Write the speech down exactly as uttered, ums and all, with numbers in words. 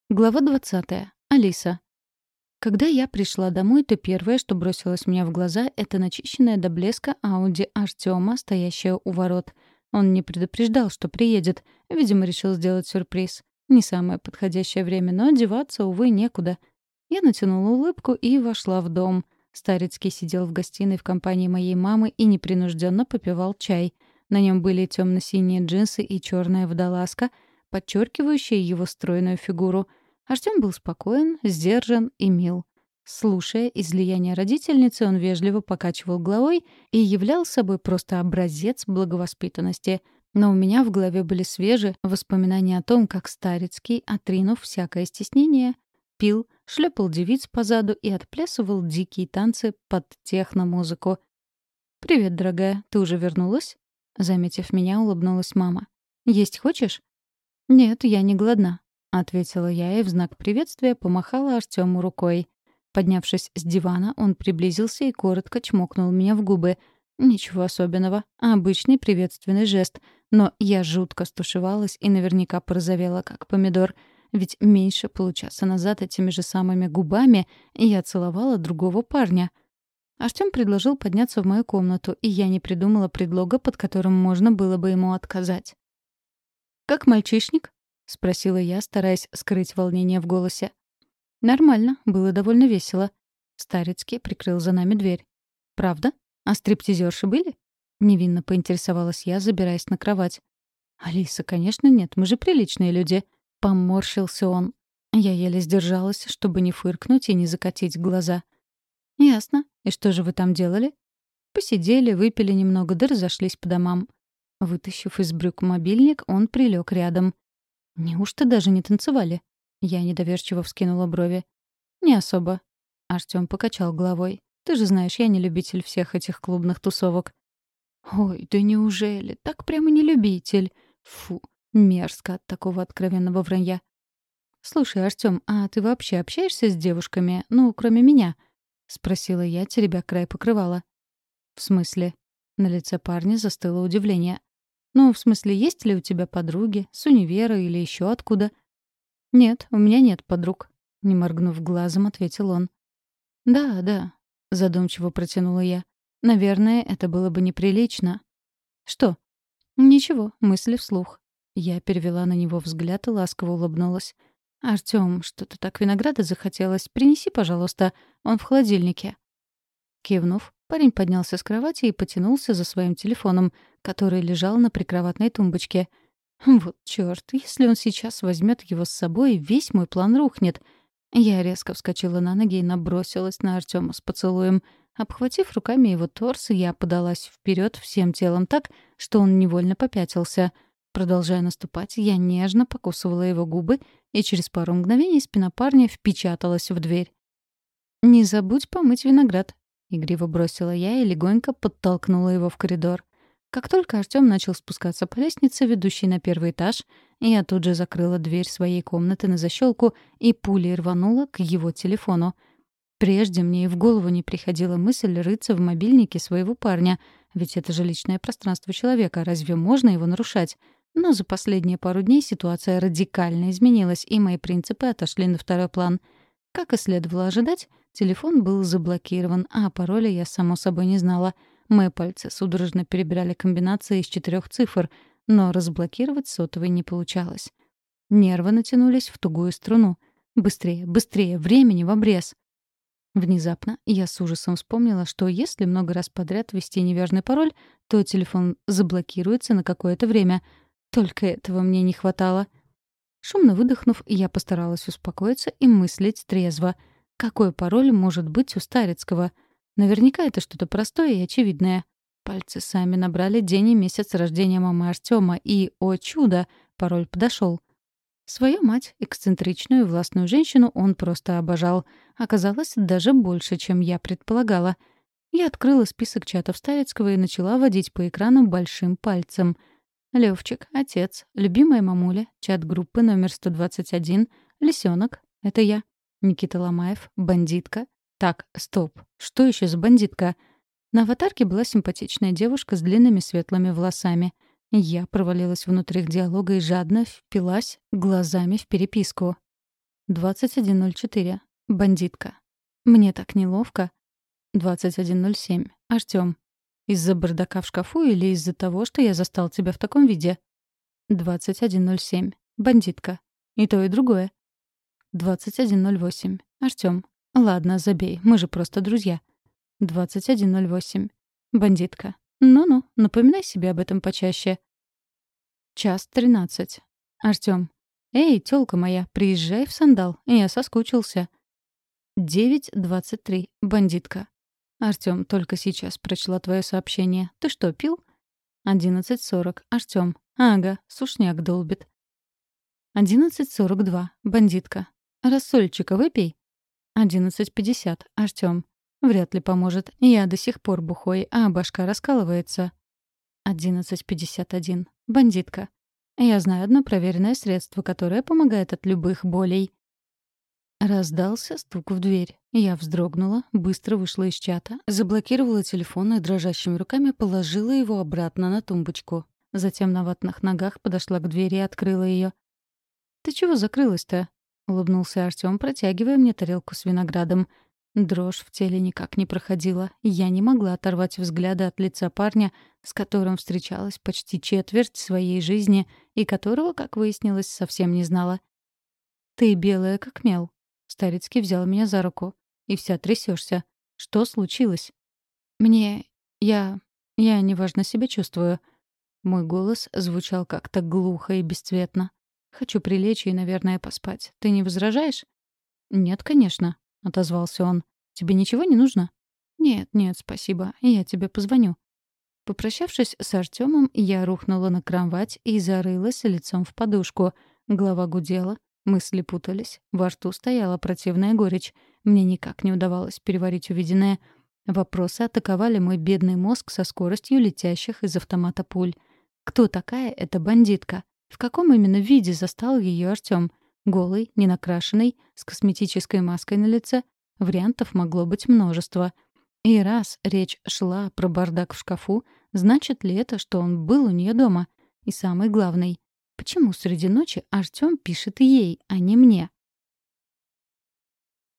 Глава двадцатая. Алиса. Когда я пришла домой, то первое, что бросилось мне в глаза, — это начищенная до блеска Ауди Артёма, стоящая у ворот. Он не предупреждал, что приедет. Видимо, решил сделать сюрприз. Не самое подходящее время, но одеваться, увы, некуда. Я натянула улыбку и вошла в дом. Старицкий сидел в гостиной в компании моей мамы и непринужденно попивал чай. На нем были темно-синие джинсы и черная водолазка, подчеркивающая его стройную фигуру. Артём был спокоен, сдержан и мил. Слушая излияние родительницы, он вежливо покачивал головой и являл собой просто образец благовоспитанности. Но у меня в голове были свежие воспоминания о том, как Старицкий, отринув всякое стеснение, пил, шлепал девиц по заду и отплясывал дикие танцы под техномузыку. «Привет, дорогая, ты уже вернулась?» Заметив меня, улыбнулась мама. «Есть хочешь?» «Нет, я не голодна», — ответила я и в знак приветствия помахала Артёму рукой. Поднявшись с дивана, он приблизился и коротко чмокнул меня в губы. Ничего особенного, обычный приветственный жест. Но я жутко стушевалась и наверняка порозовела, как помидор. Ведь меньше получаса назад этими же самыми губами я целовала другого парня. Артём предложил подняться в мою комнату, и я не придумала предлога, под которым можно было бы ему отказать. «Как мальчишник?» — спросила я, стараясь скрыть волнение в голосе. «Нормально, было довольно весело». Старицкий прикрыл за нами дверь. «Правда? А стриптизерши были?» Невинно поинтересовалась я, забираясь на кровать. «Алиса, конечно, нет, мы же приличные люди». Поморщился он. Я еле сдержалась, чтобы не фыркнуть и не закатить глаза. «Ясно. И что же вы там делали?» «Посидели, выпили немного, да разошлись по домам». Вытащив из брюк мобильник, он прилег рядом. «Неужто даже не танцевали?» Я недоверчиво вскинула брови. «Не особо». Артём покачал головой. «Ты же знаешь, я не любитель всех этих клубных тусовок». «Ой, да неужели? Так прямо не любитель. Фу, мерзко от такого откровенного вранья». «Слушай, Артём, а ты вообще общаешься с девушками, ну, кроме меня?» — спросила я, теребя край покрывала. «В смысле?» На лице парня застыло удивление. «Ну, в смысле, есть ли у тебя подруги, с универа или еще откуда?» «Нет, у меня нет подруг», — не моргнув глазом, ответил он. «Да, да», — задумчиво протянула я. «Наверное, это было бы неприлично». «Что?» «Ничего, мысли вслух». Я перевела на него взгляд и ласково улыбнулась. «Артём, что-то так винограда захотелось. Принеси, пожалуйста, он в холодильнике». Кивнув, парень поднялся с кровати и потянулся за своим телефоном, который лежал на прикроватной тумбочке. Вот чёрт, если он сейчас возьмет его с собой, весь мой план рухнет. Я резко вскочила на ноги и набросилась на Артёма с поцелуем. Обхватив руками его торс, я подалась вперед всем телом так, что он невольно попятился. Продолжая наступать, я нежно покусывала его губы, и через пару мгновений спина парня впечаталась в дверь. «Не забудь помыть виноград», — игриво бросила я и легонько подтолкнула его в коридор. Как только Артём начал спускаться по лестнице, ведущей на первый этаж, я тут же закрыла дверь своей комнаты на защелку и пулей рванула к его телефону. Прежде мне и в голову не приходила мысль рыться в мобильнике своего парня, ведь это же личное пространство человека, разве можно его нарушать? Но за последние пару дней ситуация радикально изменилась, и мои принципы отошли на второй план. Как и следовало ожидать, телефон был заблокирован, а пароля я, само собой, не знала. Мои пальцы судорожно перебирали комбинации из четырех цифр, но разблокировать сотовый не получалось. Нервы натянулись в тугую струну. «Быстрее, быстрее, времени в обрез!» Внезапно я с ужасом вспомнила, что если много раз подряд ввести неверный пароль, то телефон заблокируется на какое-то время. Только этого мне не хватало. Шумно выдохнув, я постаралась успокоиться и мыслить трезво. Какой пароль может быть у Старицкого? Наверняка это что-то простое и очевидное. Пальцы сами набрали день и месяц рождения мамы Артёма, и, о чудо, пароль подошел. Свою мать, эксцентричную и властную женщину, он просто обожал. Оказалось, даже больше, чем я предполагала. Я открыла список чатов Старицкого и начала водить по экрану большим пальцем. Левчик, отец, любимая мамуля, чат группы номер сто двадцать один, лисенок, это я, Никита Ломаев, бандитка. Так, стоп, что еще за бандитка? На аватарке была симпатичная девушка с длинными светлыми волосами. Я провалилась внутрь их диалога и жадно впилась глазами в переписку. двадцать один ноль четыре. Бандитка. Мне так неловко. двадцать один ноль семь. Артём. Из-за бардака в шкафу или из-за того, что я застал тебя в таком виде? двадцать один ноль семь. Бандитка. И то, и другое. двадцать один ноль восемь. Артём. Ладно, забей, мы же просто друзья. двадцать один ноль восемь. Бандитка. Ну-ну, напоминай себе об этом почаще. Час тринадцать. Артём. Эй, тёлка моя, приезжай в Сандал, я соскучился. девять двадцать три. Бандитка. Артём, только сейчас прочла твое сообщение. Ты что, пил? одиннадцать сорок. Артём. Ага, сушняк долбит. одиннадцать сорок два. Бандитка. Рассольчика выпей. одиннадцать пятьдесят. Артём. Вряд ли поможет. Я до сих пор бухой, а башка раскалывается. одиннадцать пятьдесят один. Бандитка. Я знаю одно проверенное средство, которое помогает от любых болей. Раздался стук в дверь. Я вздрогнула, быстро вышла из чата, заблокировала телефон и дрожащими руками положила его обратно на тумбочку. Затем на ватных ногах подошла к двери и открыла ее. «Ты чего закрылась-то?» — улыбнулся Артём, протягивая мне тарелку с виноградом. Дрожь в теле никак не проходила. Я не могла оторвать взгляда от лица парня, с которым встречалась почти четверть своей жизни и которого, как выяснилось, совсем не знала. «Ты белая, как мел». Старицкий взял меня за руку. «И вся трясешься. Что случилось?» «Мне... я... я неважно себя чувствую». Мой голос звучал как-то глухо и бесцветно. «Хочу прилечь и, наверное, поспать. Ты не возражаешь?» «Нет, конечно», — отозвался он. «Тебе ничего не нужно?» «Нет, нет, спасибо. Я тебе позвоню». Попрощавшись с Артёмом, я рухнула на кровать и зарылась лицом в подушку. Голова гудела, мысли путались, во рту стояла противная горечь. Мне никак не удавалось переварить увиденное. Вопросы атаковали мой бедный мозг со скоростью летящих из автомата пуль. Кто такая эта бандитка? В каком именно виде застал её Артём? Голый, ненакрашенный, с косметической маской на лице? Вариантов могло быть множество. И раз речь шла про бардак в шкафу, значит ли это, что он был у нее дома? И самый главный, почему среди ночи Артём пишет ей, а не мне?